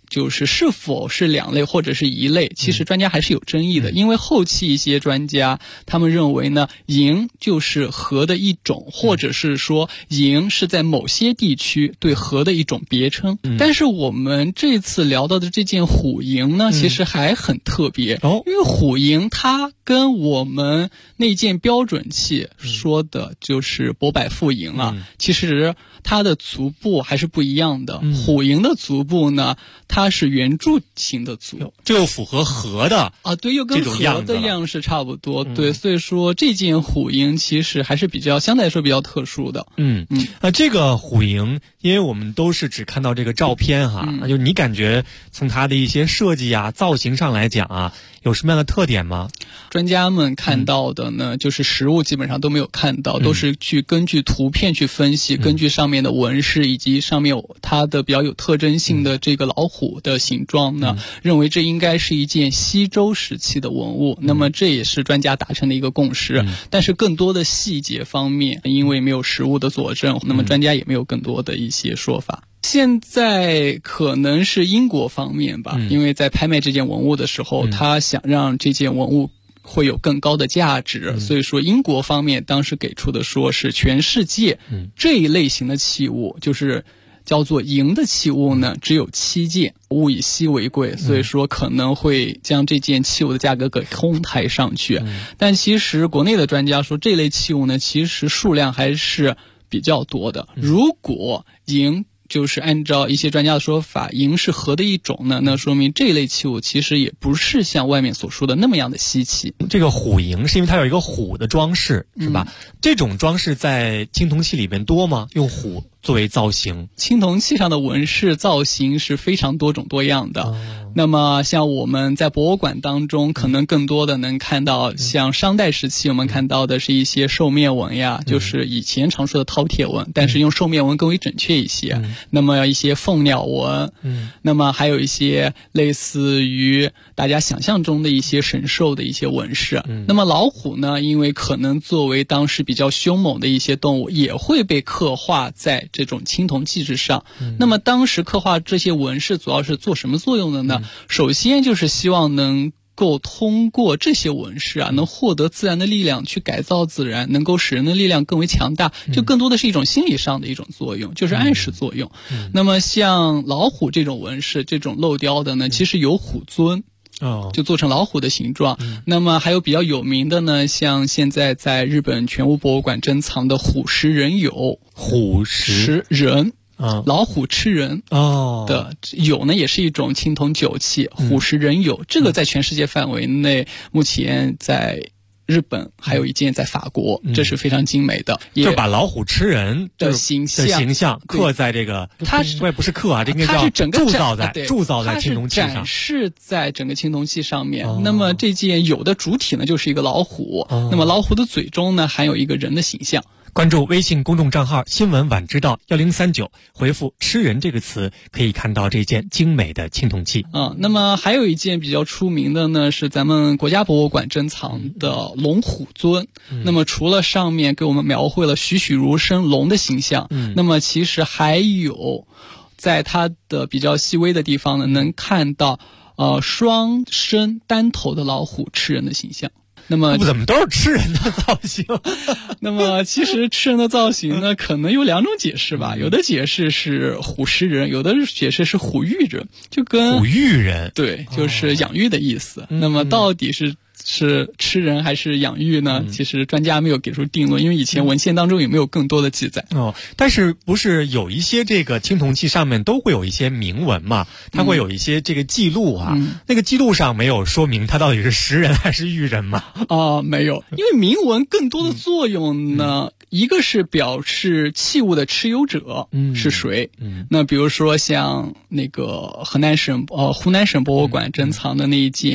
就是是否是2类或者是1类，其实专家还是有争议的。因为后期一些专家他们认为呢，银就是核的一种，或者是说银是在某些地区对核的一种别称。但是我们这次聊到的这件虎银呢，其实还很特别，因为虎银它跟我们那件标准器说的就是铂百富银啊，其实它的足部还是不一样的。虎银的足部呢，它是圆柱形的足， 这又符合核的啊，对，又跟核的样式差不多。对，所以说这件虎银其实还是相对来说比较特殊的。 这个虎银，因为我们都是只看到这个照片哈，就你感觉从它的一些设计啊、造型上来讲啊，有什么样的特点吗？ 专家们看到的呢，就是实物基本上都没有看到，都是去根据图片去分析，根据上面的纹饰以及上面它的比较有特征性的这个老虎的形状呢，认为这应该是一件西周时期的文物。那么这也是专家达成的一个共识。但是更多的细节方面，因为没有实物的佐证，那么专家也没有更多的一些说法。现在可能是英国方面吧，因为在拍卖这件文物的时候，他想让这件文物会有更高的价值，所以说英国方面当时给出的说是全世界这一类型的器物，就是叫做银的器物呢，只有7件，物以稀为贵，所以说可能会将这件器物的价格给哄抬上去。但其实国内的专家说，这类器物呢，其实数量还是比较多的。如果银就是按照一些专家的说法，银是核的一种呢，那说明这类器物其实也不是像外面所说的那么样的稀奇。 这个虎银是因为它有一个虎的装饰，是吧？这种装饰在青铜器里面多吗？用虎作为造型， 青铜器上的纹饰造型是非常多种多样的。那么像我们在博物馆当中可能更多的能看到，像商代时期我们看到的是一些兽面纹呀，就是以前常说的饕餮纹，但是用兽面纹更为准确一些。那么一些凤鸟纹，那么还有一些类似于大家想象中的一些神兽的一些纹饰。那么老虎呢，因为可能作为当时比较凶猛的一些动物，也会被刻画在这种青铜器之上。那么当时刻画这些纹饰主要是做什么作用的呢？首先就是希望能够通过这些纹饰啊，能获得自然的力量去改造自然，能够使人的力量更为强大，就更多的是一种心理上的一种作用，就是暗示作用。那么像老虎这种纹饰，这种镂雕的呢，其实有虎尊。就做成老虎的形状。那么还有比较有名的呢，像现在在日本全屋博物馆珍藏的虎食人俑，虎食人。老虎吃人的俑呢，也是一种青铜酒器，虎食人俑。这个在全世界范围内，目前在日本还有一件在法国，这是非常精美的， 就把老虎吃人的形象刻在这个， 它也不是刻啊，这个叫铸造在青铜器上， 展示在整个青铜器上面。那么这件俑的主体呢，就是一个老虎，那么老虎的嘴中呢，含有一个人的形象。 关注微信公众账号新闻晚知道1039，回复吃人这个词，可以看到这件精美的青铜器。 那么还有一件比较出名的呢，是咱们国家博物馆珍藏的龙虎尊。那么除了上面给我们描绘了栩栩如生龙的形象，那么其实还有在它的比较细微的地方呢，能看到双身单头的老虎吃人的形象。那么怎么都是吃人的造型？ 那么其实吃人的造型呢，可能有2种解释吧。有的解释是虎食人，有的解释是虎育人，就跟虎育人， 对，就是养育的意思。那么到底是吃人还是养育呢？其实专家没有给出定论，因为以前文献当中也没有更多的记载。 但是不是有一些这个青铜器上面都会有一些铭文嘛？它会有一些这个记录啊，那个记录上没有说明它到底是食人还是育人嘛？ 没有，因为铭文更多的作用呢，一个是表示器物的持有者是谁。那比如说像那个湖南省博物馆珍藏的那一件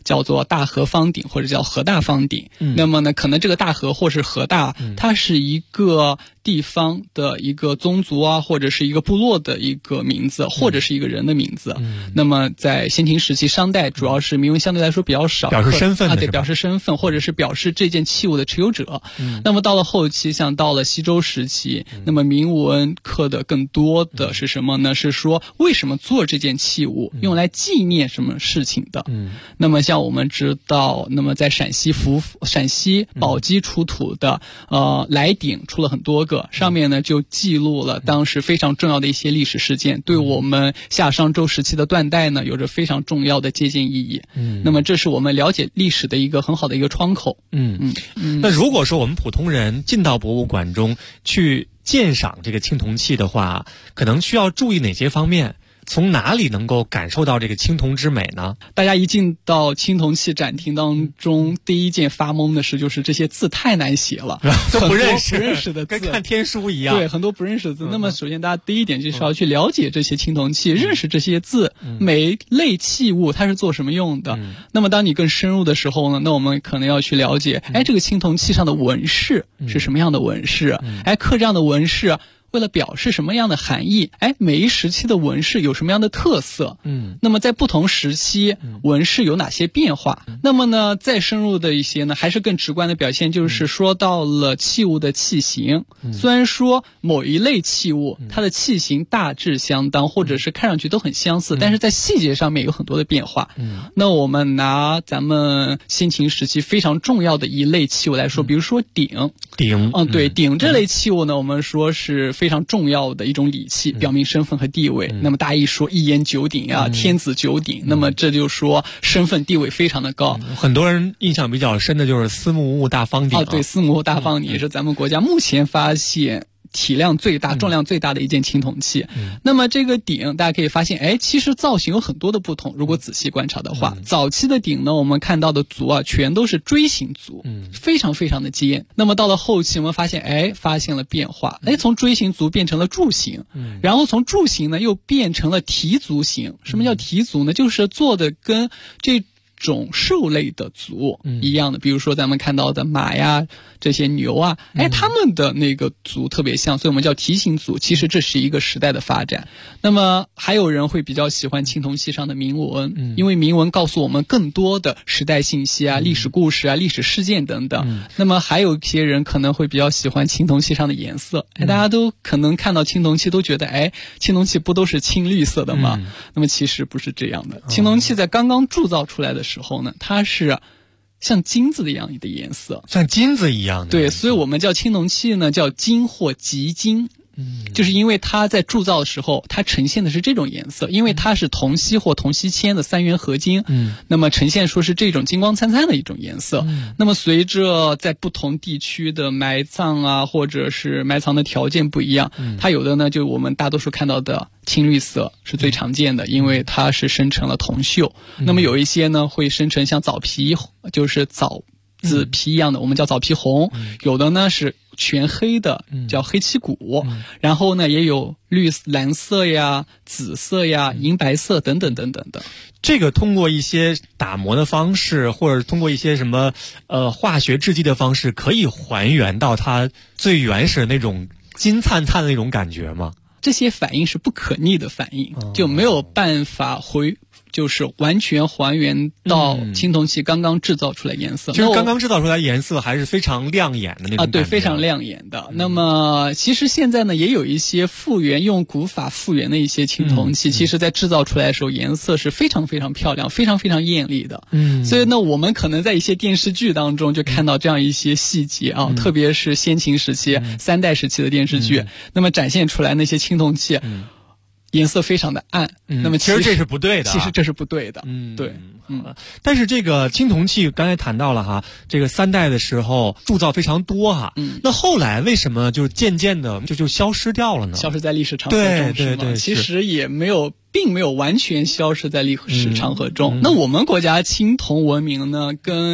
叫做大和方鼎或者叫和大方鼎。那么呢，可能这个大和或是和大，它是一个地方的一个宗族啊，或者是一个部落的一个名字，或者是一个人的名字。那么在先秦时期、商代，主要是铭文相对来说比较少， 表示身份的， 对，表示身份，或者是表示这件器物的持有者。那么到了后期，像到了西周时期，那么铭文刻的更多的是什么呢？是说为什么做这件器物，用来纪念什么事情的。那么像我们知道，那么在陕西宝鸡出土的来鼎出了很多个，上面呢就记录了当时非常重要的一些历史事件，对我们夏商周时期的断代呢有着非常重要的借鉴意义。那么这是我们了解历史的一个很好的一个窗口。 那如果说我们普通人进到博物馆中去鉴赏这个青铜器的话，可能需要注意哪些方面？从哪里能够感受到这个青铜之美呢？ 大家一进到青铜器展厅当中，第一件发懵的事就是这些字太难写了， 都不认识的字， 跟看天书一样。 对，很多不认识的字。那么首先大家第一点就是要去了解这些青铜器，认识这些字，每一类器物它是做什么用的。那么当你更深入的时候呢，那我们可能要去了解，这个青铜器上的纹饰是什么样的纹饰？刻这样的纹饰为了表示什么样的含义？每一时期的纹饰有什么样的特色？那么在不同时期，纹饰有哪些变化？那么呢，再深入的一些呢，还是更直观的表现，就是说到了器物的器型。虽然说某一类器物它的器型大致相当，或者是看上去都很相似，但是在细节上面有很多的变化。那我们拿咱们先秦时期非常重要的一类器物来说，比如说鼎。对，鼎这类器物呢，我们说是非常重要的一种礼器，表明身份和地位。那么大家一说一言九鼎啊，天子九鼎，那么这就说身份地位非常的高。 很多人印象比较深的就是司母戊大方鼎。 对，司母戊大方鼎也是咱们国家目前发现体量最大、重量最大的一件青铜器。那么这个鼎大家可以发现，其实造型有很多的不同。如果仔细观察的话，早期的鼎呢，我们看到的足啊，全都是锥形足，非常非常的尖。那么到了后期，我们发现，发现了变化，从锥形足变成了柱形，然后从柱形呢又变成了蹄足形。什么叫蹄足呢？就是做的跟这种兽类的足一样的，比如说咱们看到的马呀，这些牛啊，它们的那个足特别像，所以我们叫蹄形足。其实这是一个时代的发展。那么还有人会比较喜欢青铜器上的铭文，因为铭文告诉我们更多的时代信息啊、历史故事啊、历史事件等等。那么还有一些人可能会比较喜欢青铜器上的颜色，大家都可能看到青铜器都觉得，青铜器不都是青绿色的吗？那么其实不是这样的。青铜器在刚刚铸造出来的时候呢，它是像金子的一样的颜色， 像金子一样的。 对，所以我们叫青铜器呢，叫金或极金。就是因为它在铸造的时候，它呈现的是这种颜色，因为它是铜锡或铜锡铅的3元合金，那么呈现说是这种金光灿灿的一种颜色。那么随着在不同地区的埋葬啊，或者是埋藏的条件不一样，它有的呢就我们大多数看到的青绿色是最常见的，因为它是生成了铜锈。那么有一些呢会生成像枣皮，就是枣子皮一样的，我们叫枣皮红。有的呢是全黑的，叫黑漆骨。然后呢也有蓝色呀、紫色呀、银白色等等等等的。 这个通过一些打磨的方式，或者通过一些什么化学制剂的方式，可以还原到它最原始的那种金灿灿的那种感觉吗？ 这些反应是不可逆的反应，就没有办法就是完全还原到青铜器刚刚制造出来颜色。 就是刚刚制造出来颜色还是非常亮眼的那种感觉。 对，非常亮眼的。那么其实现在呢也有一些用古法复原的一些青铜器，其实在制造出来的时候颜色是非常非常漂亮、非常非常艳丽的。所以呢我们可能在一些电视剧当中就看到这样一些细节啊，特别是先秦时期、3代时期的电视剧，那么展现出来那些青铜器颜色非常的暗，那么其实这是不对的。 其实这是不对的，对。 但是这个青铜器刚才谈到了哈，这个3代的时候铸造非常多哈，那后来为什么就渐渐的就消失掉了呢？ 消失在历史长河中， 对， 其实也并没有完全消失在历史长河中。那我们国家青铜文明呢，跟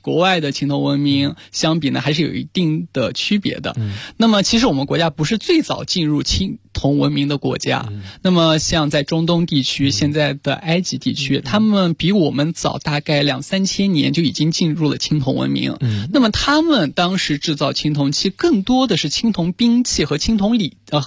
国外的青铜文明相比呢，还是有一定的区别的。那么其实我们国家不是最早进入青铜文明的国家，那么像在中东地区，现在的埃及地区，他们比我们早大概2-3千年就已经进入了青铜文明。那么他们当时制造青铜器更多的是青铜兵器和青铜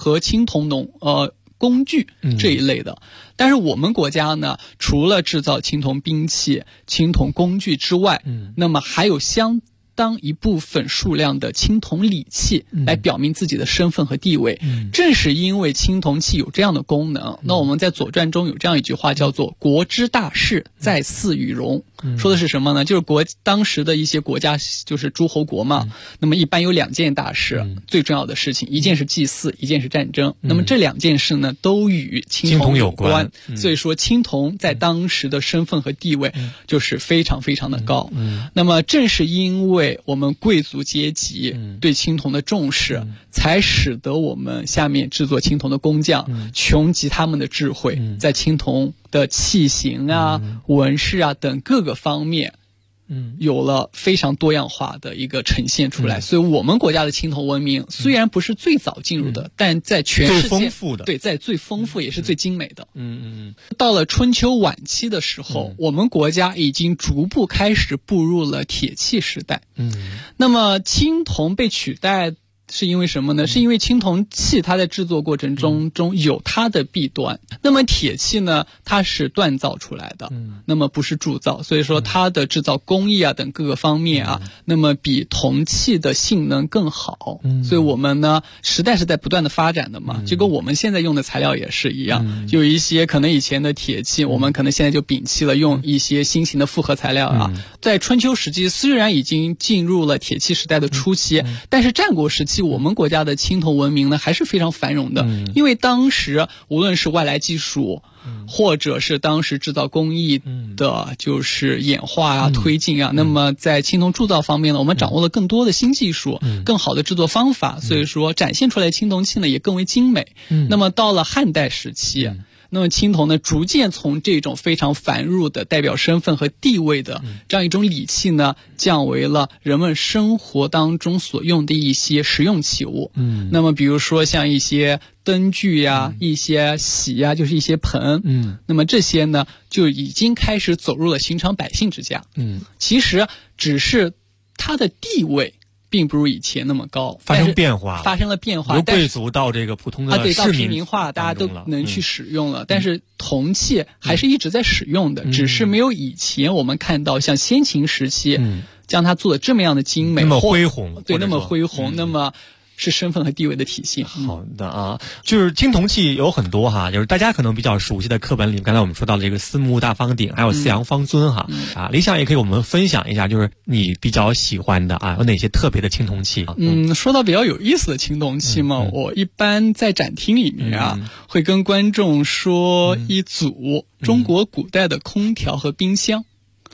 工具这一类的。但是我们国家呢，除了制造青铜兵器、青铜工具之外，那么还有相当一部分数量的青铜礼器来表明自己的身份和地位。正是因为青铜器有这样的功能，那我们在《左传》中有这样一句话叫做国之大事，在祀与戎。说的是什么呢？就是当时的一些国家，就是诸侯国嘛，那么一般有2件大事，最重要的事情，一件是祭祀，一件是战争。那么这2件事呢，都与青铜有关。所以说青铜在当时的身份和地位就是非常非常的高。那么正是因为我们贵族阶级对青铜的重视，才使得我们下面制作青铜的工匠穷极他们的智慧，在青铜的器型啊、纹饰啊等各个方面，有了非常多样化的一个呈现出来。所以我们国家的青铜文明虽然不是最早进入的，但在全世界最丰富的， 对，在最丰富也是最精美的。到了春秋晚期的时候，我们国家已经逐步开始步入了铁器时代。那么青铜被取代是因为什么呢？是因为青铜器它在制作过程中有它的弊端。那么铁器呢，它是锻造出来的，那么不是铸造，所以说它的制造工艺啊等各个方面啊，那么比铜器的性能更好。所以我们呢，时代是在不断的发展的嘛，就跟我们现在用的材料也是一样，有一些可能以前的铁器，我们可能现在就摒弃了，用一些新型的复合材料啊。在春秋时期虽然已经进入了铁器时代的初期，但是战国时期我们国家的青铜文明呢还是非常繁荣的。因为当时无论是外来技术，或者是当时制造工艺的就是演化啊、推进啊，那么在青铜铸造方面呢，我们掌握了更多的新技术，更好的制作方法，所以说展现出来的青铜器呢也更为精美。那么到了汉代时期，那么青铜呢，逐渐从这种非常繁缛的代表身份和地位的这样一种礼器呢，降为了人们生活当中所用的一些实用器物。那么比如说像一些灯具呀、一些洗呀，就是一些盆。那么这些呢，就已经开始走入了寻常百姓之家。其实只是它的地位并不如以前那么高， 发生了变化，由贵族到这个普通的市民， 到平民化，大家都能去使用了。但是铜器还是一直在使用的，只是没有以前我们看到像先秦时期将它做的这么样的精美， 那么恢宏， 对，那么恢宏，那么是身份和地位的体现。 好的啊，就是青铜器有很多哈，就是大家可能比较熟悉的课本里，刚才我们说到这个4目大方鼎，还有4羊方尊哈。理想也可以我们分享一下，就是你比较喜欢的啊，有哪些特别的青铜器？ 说到比较有意思的青铜器嘛，我一般在展厅里面啊，会跟观众说一组中国古代的空调和冰箱。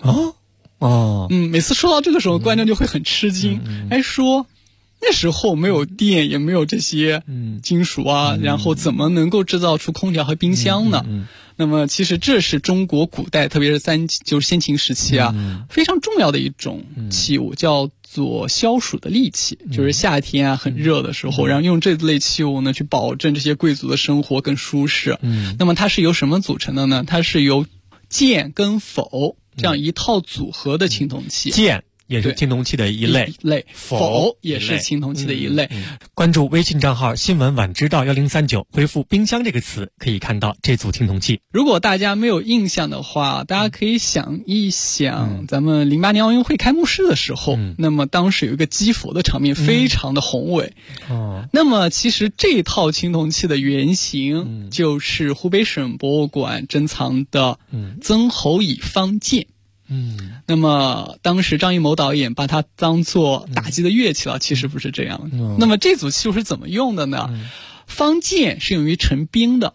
每次说到这个时候，观众就会很吃惊，说那时候没有电，也没有这些金属啊，然后怎么能够制造出空调和冰箱呢？那么其实这是中国古代，特别是先秦时期啊，非常重要的一种器物，叫做消暑的利器。就是夏天啊很热的时候，然后用这类器物呢去保证这些贵族的生活更舒适。那么它是由什么组成的呢？它是由剑跟否这样一套组合的青铜器。 剑也是青铜器的一类， 否也是青铜器的一类。 关注微信账号新闻晚知道1039，回复冰箱这个词，可以看到这组青铜器。 如果大家没有印象的话，大家可以想一想咱们08年奥运会开幕式的时候，那么当时有一个击佛的场面非常的宏伟。那么其实这套青铜器的原型就是湖北省博物馆珍藏的曾侯乙方剑。那么当时张艺谋导演把它当作打击的乐器了，其实不是这样。那么这组器物是怎么用的呢？方剑是用于盛冰的，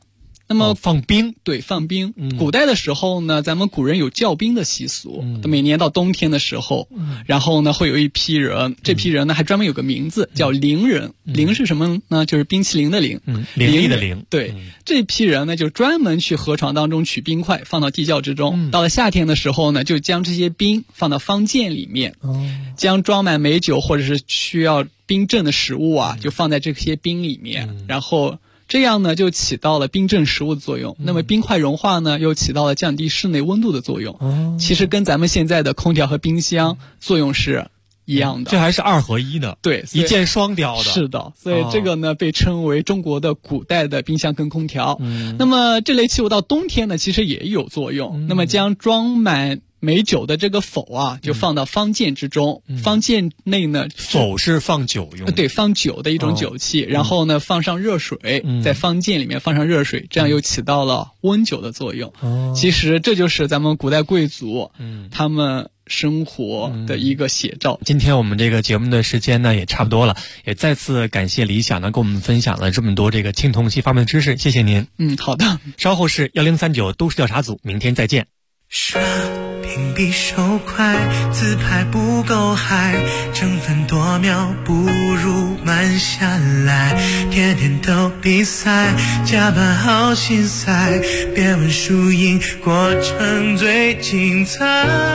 那么放冰， 对，放冰。古代的时候呢，咱们古人有教兵的习俗，每年到冬天的时候，然后呢会有一批人，这批人呢还专门有个名字叫凌人。凌是什么呢？就是冰淇淋的凌， 凌厉的凌。 对，这批人呢就专门去河床当中取冰块，放到地窖之中。到了夏天的时候呢，就将这些冰放到方剑里面，将装满美酒或者是需要冰镇的食物啊，就放在这些冰里面，然后这样呢就起到了冰镇食物的作用。那么冰块融化呢，又起到了降低室内温度的作用。其实跟咱们现在的空调和冰箱作用是一样的。 这还是2合1的， 对， 一箭双雕的。 是的，所以这个呢被称为中国的古代的冰箱跟空调。那么这类器物到冬天呢其实也有作用。那么将装满美酒的这个否啊，就放到方剑之中。方剑内呢， 否是放酒用的， 对，放酒的一种酒器。然后呢，放上热水，在方剑里面放上热水，这样又起到了温酒的作用。其实这就是咱们古代贵族，他们生活的一个写照。 今天我们这个节目的时间呢也差不多了，也再次感谢李想呢跟我们分享了这么多这个青铜器方面的知识，谢谢您。 好的。 稍后是1039都市调查组，明天再见。 屏比手快，自拍不够嗨，争分夺秒不如慢下来，天天都比赛，加班好心塞，别问输赢，过程最精彩。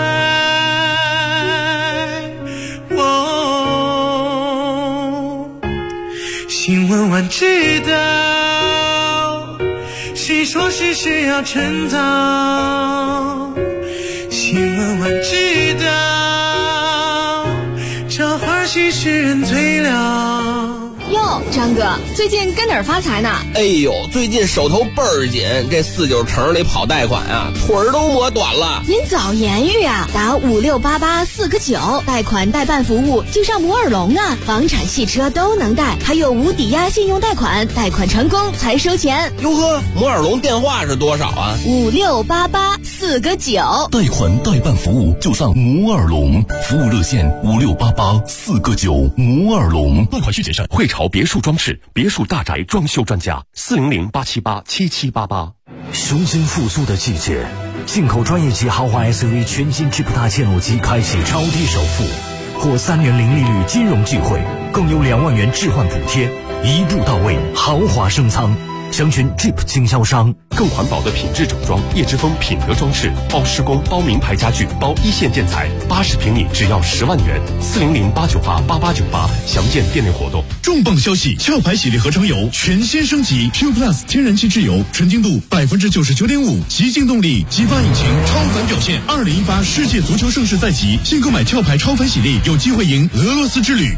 新闻晚知道，谁说是需要趁早，新闻晚知道，这花絮使人醉了。 哟，张哥，最近跟哪儿发财呢？ 哎呦，最近手头倍儿紧，这49城里跑贷款啊，腿儿都磨短了。 您早言语啊，打5688-4个9，贷款代办服务就上摩尔龙啊，房产、汽车都能贷，还有无抵押信用贷款，贷款成功才收钱。 哟呵，摩尔龙电话是多少啊 ？5688-4个9， 贷款代办服务就上摩尔龙，服务热线5688-4个9，摩尔龙。 贷款需谨慎。汇潮别墅装饰，别墅大宅装修专家，400-878-7788。 雄心复苏的季节，进口专业级豪华 SUV 全新 Jeep 大切诺基开启超低首付，获3年零利率金融聚会，更有2万元置换补贴，一步到位，豪华升舱。详询 Jeep 经销商。 更环保的品质整装，叶之峰品德装饰，包施工，包名牌家具，包一线建材，80平米只要10万元，400-898-8898，详见店内活动。 重磅消息！壳牌洗涤合成油全新升级 ，Pure Plus 天然气质油，纯净度99.5%，极净动力，激发引擎，超凡表现。2018世界足球盛世在即，新购买壳牌超凡洗涤，有机会赢俄罗斯之旅。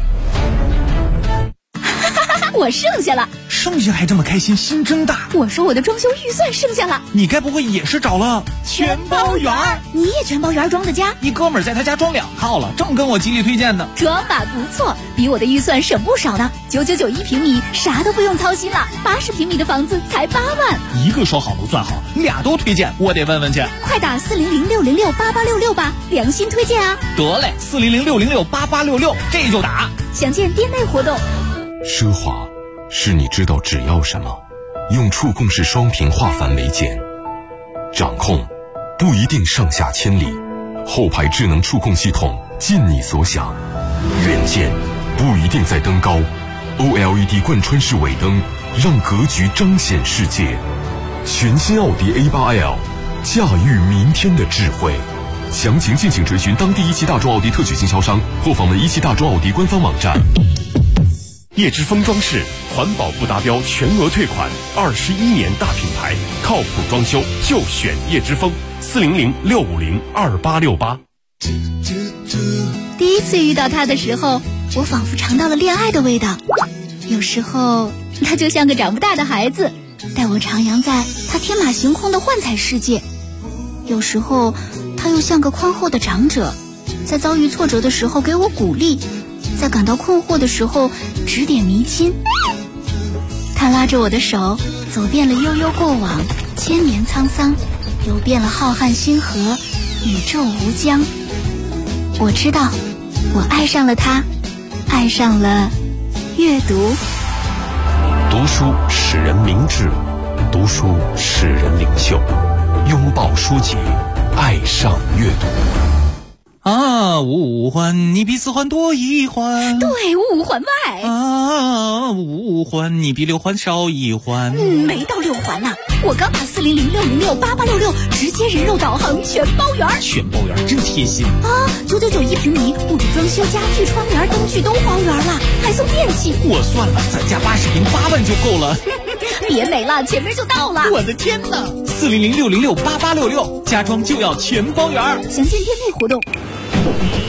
我剩下了， 剩下还这么开心，心真大。 我说我的装修预算剩下了， 你该不会也是找了全包圆？你也全包圆装的家？ 一哥们儿在他家装2套了，正跟我极力推荐呢。 装法不错，比我的预算省不少呢。9991平米，啥都不用操心了。80平米的房子才8万。 一个说好不算好，2都推荐，我得问问去。 快打400-606-8866吧，良心推荐啊！ 得嘞，400-606-8866，这就打。 详见店内活动。 奢华是你知道只要什么，用触控式双屏画范为简。掌控不一定上下千里，后排智能触控系统尽你所想。远见不一定在灯高， OLED 贯穿式尾灯让格局彰显世界。全新奥迪 A8L， 驾驭明天的智慧。详情敬请追寻当地一汽大众奥迪特许经销商或访问一汽大众奥迪官方网站。 叶之峰装饰，环保不达标全额退款，21年大品牌，靠谱装修就选叶之峰，400-650-2868。 第一次遇到他的时候，我仿佛尝到了恋爱的味道。有时候他就像个长不大的孩子，带我徜徉在他天马行空的幻彩世界；有时候他又像个宽厚的长者，在遭遇挫折的时候给我鼓励，在感到困惑的时候指点迷津。他拉着我的手，走遍了悠悠过往，千年沧桑，游遍了浩瀚星河，宇宙无疆。我知道，我爱上了他，爱上了阅读。 读书使人明智， 读书使人灵秀，拥抱书籍，爱上阅读。 啊，五环你比四环多一环， 对，五环外啊，五环你比六环少一环。 没到六环呢，我刚打400-606-8866，直接人肉导航全包圆。 全包圆真贴心啊！999一平米，不止装修、家具、窗帘、灯具都包圆了，还送电器。 我算了，咱家80平8万就够了。 别美了，前面就到了。 我的天哪！400-606-8866，家装就要全包圆。 详见店内活动。